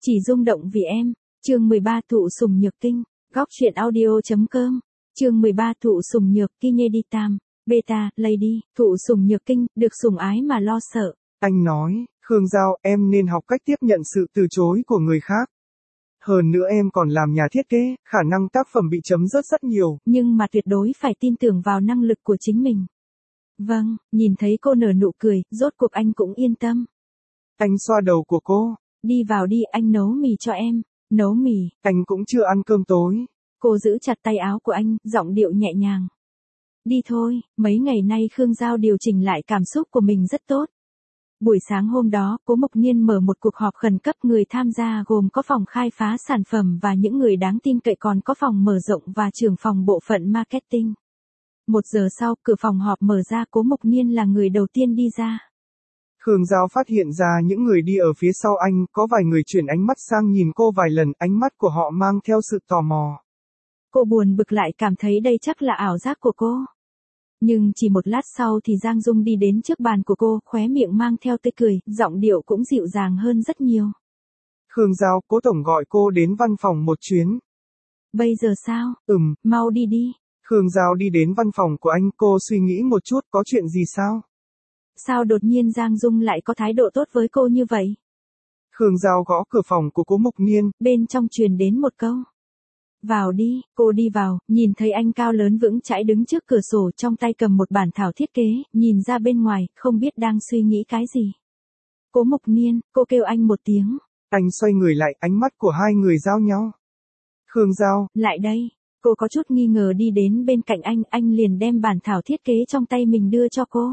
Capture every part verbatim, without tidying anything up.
Chỉ rung động vì em. Chương mười ba Thụ sùng nhược kinh. Góc truyện audio.com. Chương mười ba Thụ sùng nhược kinh đi tam. Beta, Lady, thụ sùng nhược kinh, được sùng ái mà lo sợ. Anh nói, Khương Giao, em nên học cách tiếp nhận sự từ chối của người khác. Hơn nữa em còn làm nhà thiết kế, khả năng tác phẩm bị chấm rớt rất nhiều. Nhưng mà tuyệt đối phải tin tưởng vào năng lực của chính mình. Vâng, nhìn thấy cô nở nụ cười, rốt cuộc anh cũng yên tâm. Anh xoa đầu của cô. Đi vào đi, anh nấu mì cho em. Nấu mì. Anh cũng chưa ăn cơm tối. Cô giữ chặt tay áo của anh, giọng điệu nhẹ nhàng. Đi thôi, mấy ngày nay Khương Giao điều chỉnh lại cảm xúc của mình rất tốt. Buổi sáng hôm đó, Cố Mộc Niên mở một cuộc họp khẩn cấp, người tham gia gồm có phòng khai phá sản phẩm và những người đáng tin cậy, còn có phòng mở rộng và trưởng phòng bộ phận marketing. Một giờ sau, cửa phòng họp mở ra, Cố Mộc Niên là người đầu tiên đi ra. Khương Giao phát hiện ra những người đi ở phía sau anh, có vài người chuyển ánh mắt sang nhìn cô vài lần, ánh mắt của họ mang theo sự tò mò. Cô buồn bực lại cảm thấy đây chắc là ảo giác của cô. Nhưng chỉ một lát sau thì Giang Dung đi đến trước bàn của cô, khóe miệng mang theo tươi cười, giọng điệu cũng dịu dàng hơn rất nhiều. Khương Giao, Cố tổng gọi cô đến văn phòng một chuyến. Bây giờ sao? Ừm. Mau đi đi. Khương Giao đi đến văn phòng của anh, cô suy nghĩ một chút, có chuyện gì sao? Sao đột nhiên Giang Dung lại có thái độ tốt với cô như vậy? Khương Giao gõ cửa phòng của Cố Mộc Niên. Bên trong truyền đến một câu. Vào đi. Cô đi vào, nhìn thấy anh cao lớn vững chãi đứng trước cửa sổ, trong tay cầm một bản thảo thiết kế, nhìn ra bên ngoài, không biết đang suy nghĩ cái gì. Cố Mộc Niên, cô kêu anh một tiếng. Anh xoay người lại, ánh mắt của hai người giao nhau. Khương Giao, lại đây. Cô có chút nghi ngờ đi đến bên cạnh anh, anh liền đem bản thảo thiết kế trong tay mình đưa cho cô.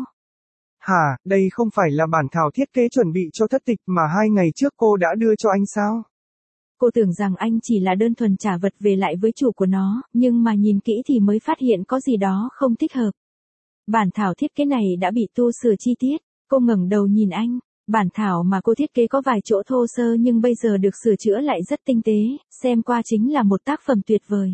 Hả, đây không phải là bản thảo thiết kế chuẩn bị cho thất tịch mà hai ngày trước cô đã đưa cho anh sao? Cô tưởng rằng anh chỉ là đơn thuần trả vật về lại với chủ của nó, nhưng mà nhìn kỹ thì mới phát hiện có gì đó không thích hợp. Bản thảo thiết kế này đã bị tu sửa chi tiết. Cô ngẩng đầu nhìn anh. Bản thảo mà cô thiết kế có vài chỗ thô sơ nhưng bây giờ được sửa chữa lại rất tinh tế, xem qua chính là một tác phẩm tuyệt vời.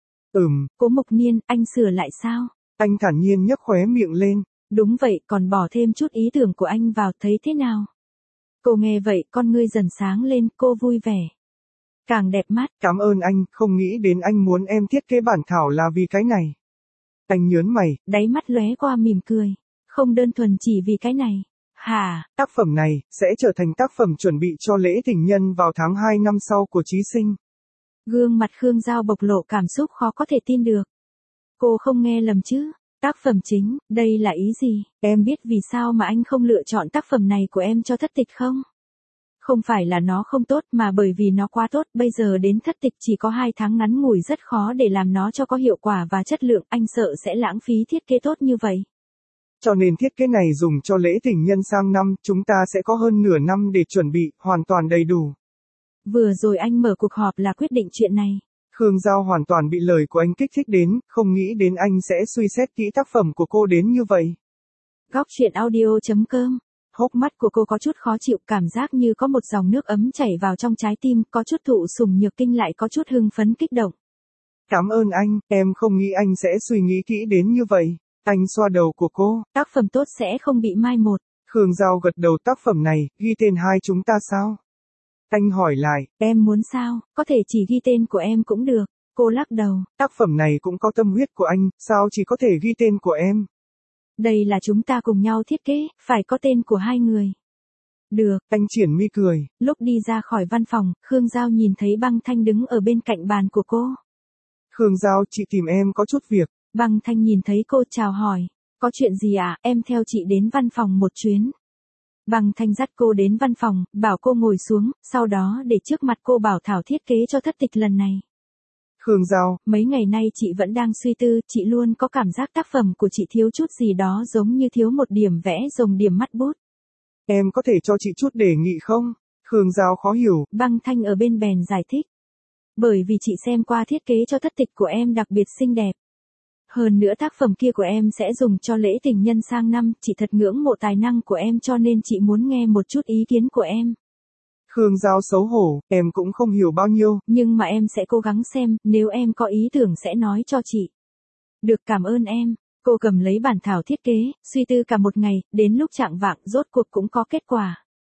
Ừm. Cố Mộc Niên, anh sửa lại sao? Anh thản nhiên nhấc khóe miệng lên. Đúng vậy, còn bỏ thêm chút ý tưởng của anh vào, thấy thế nào? Cô nghe vậy, con ngươi dần sáng lên, cô vui vẻ. Càng đẹp mắt. Cảm ơn anh, không nghĩ đến anh muốn em thiết kế bản thảo là vì cái này. Anh nhớn mày. Đáy mắt lóe qua mỉm cười. Không đơn thuần chỉ vì cái này. Hả? Tác phẩm này, sẽ trở thành tác phẩm chuẩn bị cho lễ tình nhân vào tháng hai năm sau của Chí Sinh. Gương mặt Khương Giao bộc lộ cảm xúc khó có thể tin được. Cô không nghe lầm chứ? Tác phẩm chính, đây là ý gì? Em biết vì sao mà anh không lựa chọn tác phẩm này của em cho thất tịch không? Không phải là nó không tốt mà bởi vì nó quá tốt, bây giờ đến thất tịch chỉ có hai tháng ngắn ngủi, rất khó để làm nó cho có hiệu quả và chất lượng, anh sợ sẽ lãng phí thiết kế tốt như vậy. Cho nên thiết kế này dùng cho lễ tình nhân sang năm, chúng ta sẽ có hơn nửa năm để chuẩn bị, hoàn toàn đầy đủ. Vừa rồi anh mở cuộc họp là quyết định chuyện này. Khương Giao hoàn toàn bị lời của anh kích thích đến, không nghĩ đến anh sẽ suy xét kỹ tác phẩm của cô đến như vậy. Góc truyện audio.com. Hốc mắt của cô có chút khó chịu, cảm giác như có một dòng nước ấm chảy vào trong trái tim, có chút thụ sùng nhược kinh lại có chút hưng phấn kích động. Cảm ơn anh, em không nghĩ anh sẽ suy nghĩ kỹ đến như vậy. Anh xoa đầu của cô. Tác phẩm tốt sẽ không bị mai một. Khương Giao gật đầu, tác phẩm này, ghi tên hai chúng ta sao? Anh hỏi lại. Em muốn sao, có thể chỉ ghi tên của em cũng được. Cô lắc đầu. Tác phẩm này cũng có tâm huyết của anh, sao chỉ có thể ghi tên của em? Đây là chúng ta cùng nhau thiết kế, phải có tên của hai người. Được. Anh triển mi cười. Lúc đi ra khỏi văn phòng, Khương Giao nhìn thấy Băng Thanh đứng ở bên cạnh bàn của cô. Khương Giao, chị tìm em có chút việc. Băng Thanh nhìn thấy cô chào hỏi. Có chuyện gì ạ, à? Em theo chị đến văn phòng một chuyến. Băng Thanh dắt cô đến văn phòng, bảo cô ngồi xuống, sau đó để trước mặt cô bảo thảo thiết kế cho thất tịch lần này. Khương Giao, mấy ngày nay chị vẫn đang suy tư, chị luôn có cảm giác tác phẩm của chị thiếu chút gì đó, giống như thiếu một điểm vẽ rồng điểm mắt bút. Em có thể cho chị chút đề nghị không? Khương Giao khó hiểu. Băng Thanh ở bên bèn giải thích. Bởi vì chị xem qua thiết kế cho thất tịch của em đặc biệt xinh đẹp. Hơn nữa tác phẩm kia của em sẽ dùng cho lễ tình nhân sang năm, chị thật ngưỡng mộ tài năng của em cho nên chị muốn nghe một chút ý kiến của em. Khương Giao xấu hổ, em cũng không hiểu bao nhiêu. Nhưng mà em sẽ cố gắng xem, nếu em có ý tưởng sẽ nói cho chị. Được, cảm ơn em. Cô cầm lấy bản thảo thiết kế, suy tư cả một ngày, đến lúc chạng vạng, rốt cuộc cũng có kết quả.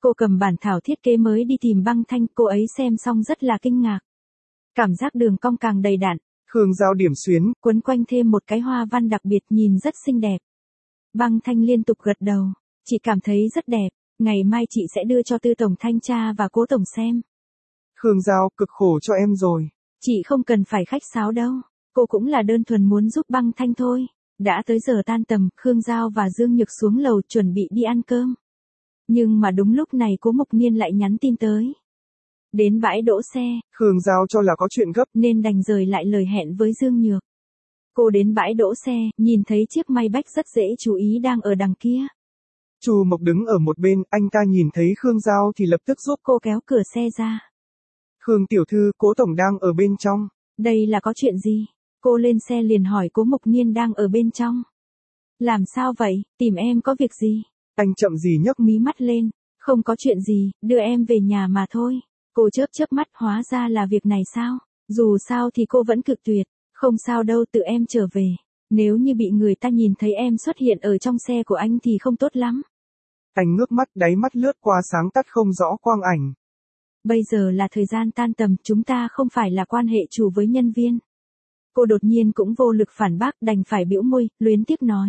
Cô cầm bản thảo thiết kế mới đi tìm Băng Thanh, cô ấy xem xong rất là kinh ngạc. Cảm giác đường cong càng đầy đặn. Khương Giao điểm xuyến, quấn quanh thêm một cái hoa văn đặc biệt nhìn rất xinh đẹp. Băng Thanh liên tục gật đầu. Chị cảm thấy rất đẹp, ngày mai chị sẽ đưa cho Tư Tổng thanh tra và Cố Tổng xem. Khương Giao, cực khổ cho em rồi. Chị không cần phải khách sáo đâu, cô cũng là đơn thuần muốn giúp Băng Thanh thôi. Đã tới giờ tan tầm, Khương Giao và Dương Nhược xuống lầu chuẩn bị đi ăn cơm. Nhưng mà đúng lúc này Cố Mộc Niên lại nhắn tin tới. Đến bãi đỗ xe, Khương Giao cho là có chuyện gấp nên đành rời lại lời hẹn với Dương Nhược. Cô đến bãi đỗ xe, nhìn thấy chiếc Maybach rất dễ chú ý đang ở đằng kia. Chu Mộc đứng ở một bên, anh ta nhìn thấy Khương Giao thì lập tức giúp cô kéo cửa xe ra. Khương tiểu thư, Cố Tổng đang ở bên trong. Đây là có chuyện gì? Cô lên xe liền hỏi Cố Mộc Niên đang ở bên trong. Làm sao vậy, tìm em có việc gì? Anh chậm gì nhấc mí mắt lên, không có chuyện gì, đưa em về nhà mà thôi. Cô chớp chớp mắt, hóa ra là việc này sao? Dù sao thì cô vẫn cự tuyệt, không sao đâu, tự em trở về. Nếu như bị người ta nhìn thấy em xuất hiện ở trong xe của anh thì không tốt lắm. Anh ngước mắt, đáy mắt lướt qua sáng tắt không rõ quang ảnh. Bây giờ là thời gian tan tầm, chúng ta không phải là quan hệ chủ với nhân viên. Cô đột nhiên cũng vô lực phản bác, đành phải bĩu môi, luyến tiếc nói.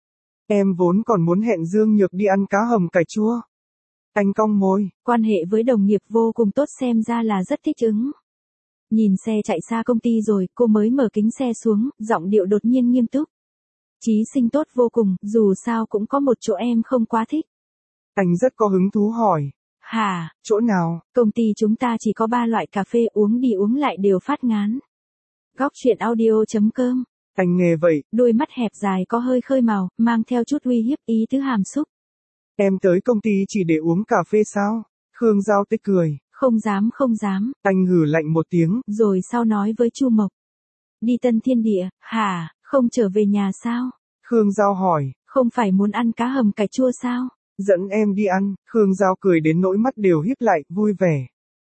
Em vốn còn muốn hẹn Dương Nhược đi ăn cá hầm cải chua. Anh cong môi. Quan hệ với đồng nghiệp vô cùng tốt, xem ra là rất thích ứng. Nhìn xe chạy xa công ty rồi, cô mới mở kính xe xuống, giọng điệu đột nhiên nghiêm túc. Chí Sinh tốt vô cùng, dù sao cũng có một chỗ em không quá thích. Anh rất có hứng thú hỏi. Hả? Chỗ nào? Công ty chúng ta chỉ có ba loại cà phê, uống đi uống lại đều phát ngán. Góc chuyện audio chấm com. Anh nghe vậy. Đôi mắt hẹp dài có hơi khơi màu, mang theo chút uy hiếp, ý tứ hàm xúc. Em tới công ty chỉ để uống cà phê sao? Khương Giao tươi cười. Không dám không dám. Anh hừ lạnh một tiếng. Rồi sau nói với Chu Mộc. Đi Tân Thiên Địa, hả, không trở về nhà sao? Khương Giao hỏi. Không phải muốn ăn cá hầm cải chua sao? Dẫn em đi ăn. Khương Giao cười đến nỗi mắt đều híp lại, vui vẻ.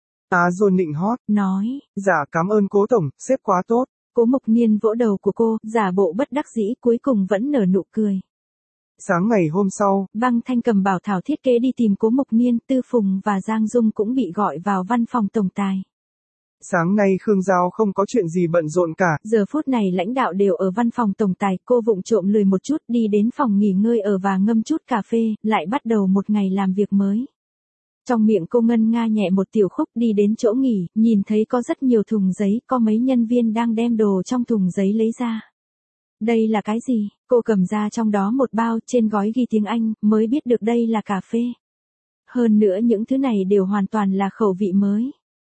Á Dôn nịnh hót. Nói. Dạ cảm ơn Cố Tổng, sếp quá tốt. Cố Mộc Niên vỗ đầu của cô, giả bộ bất đắc dĩ, cuối cùng vẫn nở nụ cười. Sáng ngày hôm sau, Băng Thanh cầm bảo thảo thiết kế đi tìm Cố Mộc Niên, Tư Phùng và Giang Dung cũng bị gọi vào văn phòng tổng tài. Sáng nay Khương Giao không có chuyện gì bận rộn cả. Giờ phút này lãnh đạo đều ở văn phòng tổng tài, cô vụng trộm lười một chút đi đến phòng nghỉ ngơi ở và ngâm chút cà phê, lại bắt đầu một ngày làm việc mới. Trong miệng cô ngân nga nhẹ một tiểu khúc, đi đến chỗ nghỉ, nhìn thấy có rất nhiều thùng giấy, có mấy nhân viên đang đem đồ trong thùng giấy lấy ra. Đây là cái gì? Cô cầm ra trong đó một bao, trên gói ghi tiếng Anh, mới biết được đây là cà phê. Hơn nữa những thứ này đều hoàn toàn là khẩu vị mới.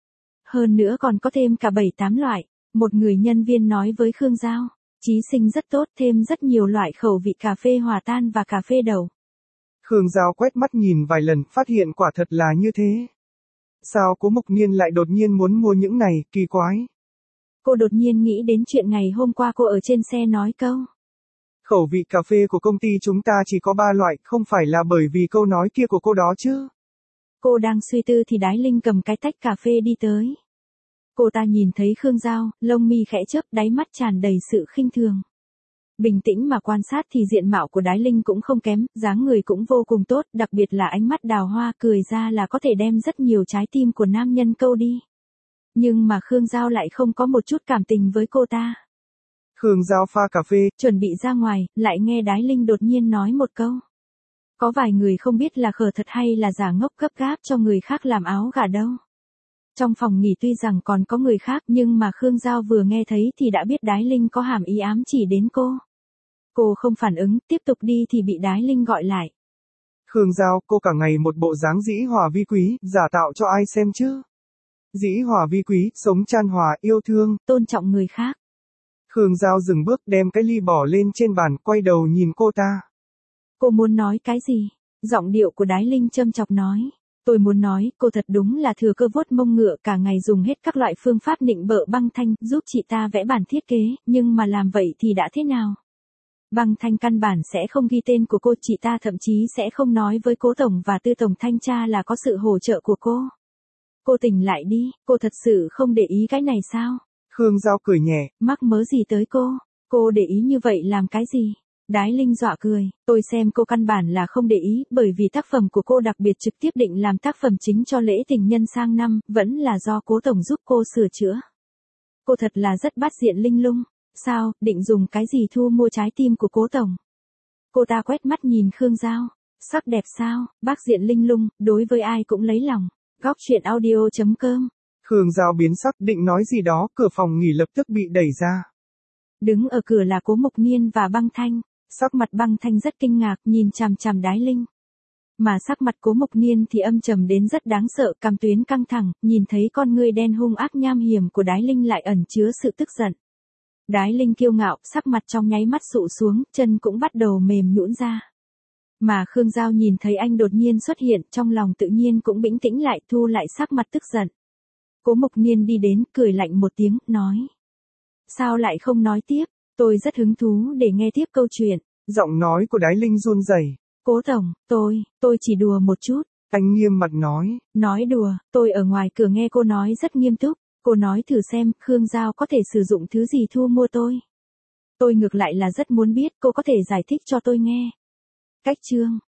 Hơn nữa còn có thêm cả bảy tám loại. Một người nhân viên nói với Khương Giao. Chí Sinh rất tốt, thêm rất nhiều loại khẩu vị cà phê hòa tan và cà phê đậu. Khương Giao quét mắt nhìn vài lần, phát hiện quả thật là như thế. Sao Cố Mộc Niên lại đột nhiên muốn mua những này, kỳ quái. Cô đột nhiên nghĩ đến chuyện ngày hôm qua cô ở trên xe nói câu. Khẩu vị cà phê của công ty chúng ta chỉ có ba loại, không phải là bởi vì câu nói kia của cô đó chứ. Cô đang suy tư thì Đái Linh cầm cái tách cà phê đi tới. Cô ta nhìn thấy Khương Giao, lông mi khẽ chớp, đáy mắt tràn đầy sự khinh thường. Bình tĩnh mà quan sát thì diện mạo của Đái Linh cũng không kém, dáng người cũng vô cùng tốt, đặc biệt là ánh mắt đào hoa, cười ra là có thể đem rất nhiều trái tim của nam nhân câu đi. Nhưng mà Khương Giao lại không có một chút cảm tình với cô ta. Khương Giao pha cà phê, chuẩn bị ra ngoài, lại nghe Đái Linh đột nhiên nói một câu. Có vài người không biết là khờ thật hay là giả ngốc gấp gáp cho người khác làm áo gà đâu. Trong phòng nghỉ tuy rằng còn có người khác nhưng mà Khương Giao vừa nghe thấy thì đã biết Đái Linh có hàm ý ám chỉ đến cô. Cô không phản ứng, tiếp tục đi thì bị Đái Linh gọi lại. Khương Giao, cô cả ngày một bộ dáng dĩ hòa vi quý, giả tạo cho ai xem chứ? Dĩ hòa vi quý, sống chan hòa, yêu thương, tôn trọng người khác. Khương Giao dừng bước, đem cái ly bỏ lên trên bàn, quay đầu nhìn cô ta. Cô muốn nói cái gì? Giọng điệu của Đái Linh châm chọc nói. Tôi muốn nói, cô thật đúng là thừa cơ vuốt mông ngựa, cả ngày dùng hết các loại phương pháp nịnh bợ Băng Thanh, giúp chị ta vẽ bản thiết kế, nhưng mà làm vậy thì đã thế nào? Băng Thanh căn bản sẽ không ghi tên của cô, chị ta thậm chí sẽ không nói với Cố Tổng và Tư Tổng thanh tra là có sự hỗ trợ của cô. Cô tỉnh lại đi, cô thật sự không để ý cái này sao? Khương Giao cười nhẹ. Mắc mớ gì tới cô? Cô để ý như vậy làm cái gì? Đái Linh dọa cười, tôi xem cô căn bản là không để ý, bởi vì tác phẩm của cô đặc biệt trực tiếp định làm tác phẩm chính cho lễ tình nhân sang năm, vẫn là do Cố tổng giúp cô sửa chữa. Cô thật là rất bát diện linh lung, sao, định dùng cái gì thu mua trái tim của Cố tổng? Cô ta quét mắt nhìn Khương Giao, sắc đẹp sao, bác diện linh lung, đối với ai cũng lấy lòng. Góc truyện audio chấm com. Khương Giao biến sắc định nói gì đó, cửa phòng nghỉ lập tức bị đẩy ra. Đứng ở cửa là Cố Mộc Niên và Băng Thanh, sắc mặt Băng Thanh rất kinh ngạc nhìn chằm chằm Đái Linh. Mà sắc mặt Cố Mộc Niên thì âm trầm đến rất đáng sợ, cằm tuyến căng thẳng, nhìn thấy con ngươi đen hung ác nham hiểm của Đái Linh lại ẩn chứa sự tức giận. Đái Linh kiêu ngạo, sắc mặt trong nháy mắt sụ xuống, chân cũng bắt đầu mềm nhũn ra. Mà Khương Giao nhìn thấy anh đột nhiên xuất hiện, trong lòng tự nhiên cũng bình tĩnh lại, thu lại sắc mặt tức giận. Cố Mộc Niên đi đến, cười lạnh một tiếng, nói. Sao lại không nói tiếp, tôi rất hứng thú để nghe tiếp câu chuyện. Giọng nói của Đái Linh run rẩy. Cố tổng, tôi, tôi chỉ đùa một chút. Anh nghiêm mặt nói. Nói đùa, tôi ở ngoài cửa nghe cô nói rất nghiêm túc. Cô nói thử xem, Khương Giao có thể sử dụng thứ gì thu mua tôi. Tôi ngược lại là rất muốn biết cô có thể giải thích cho tôi nghe. Cách chương.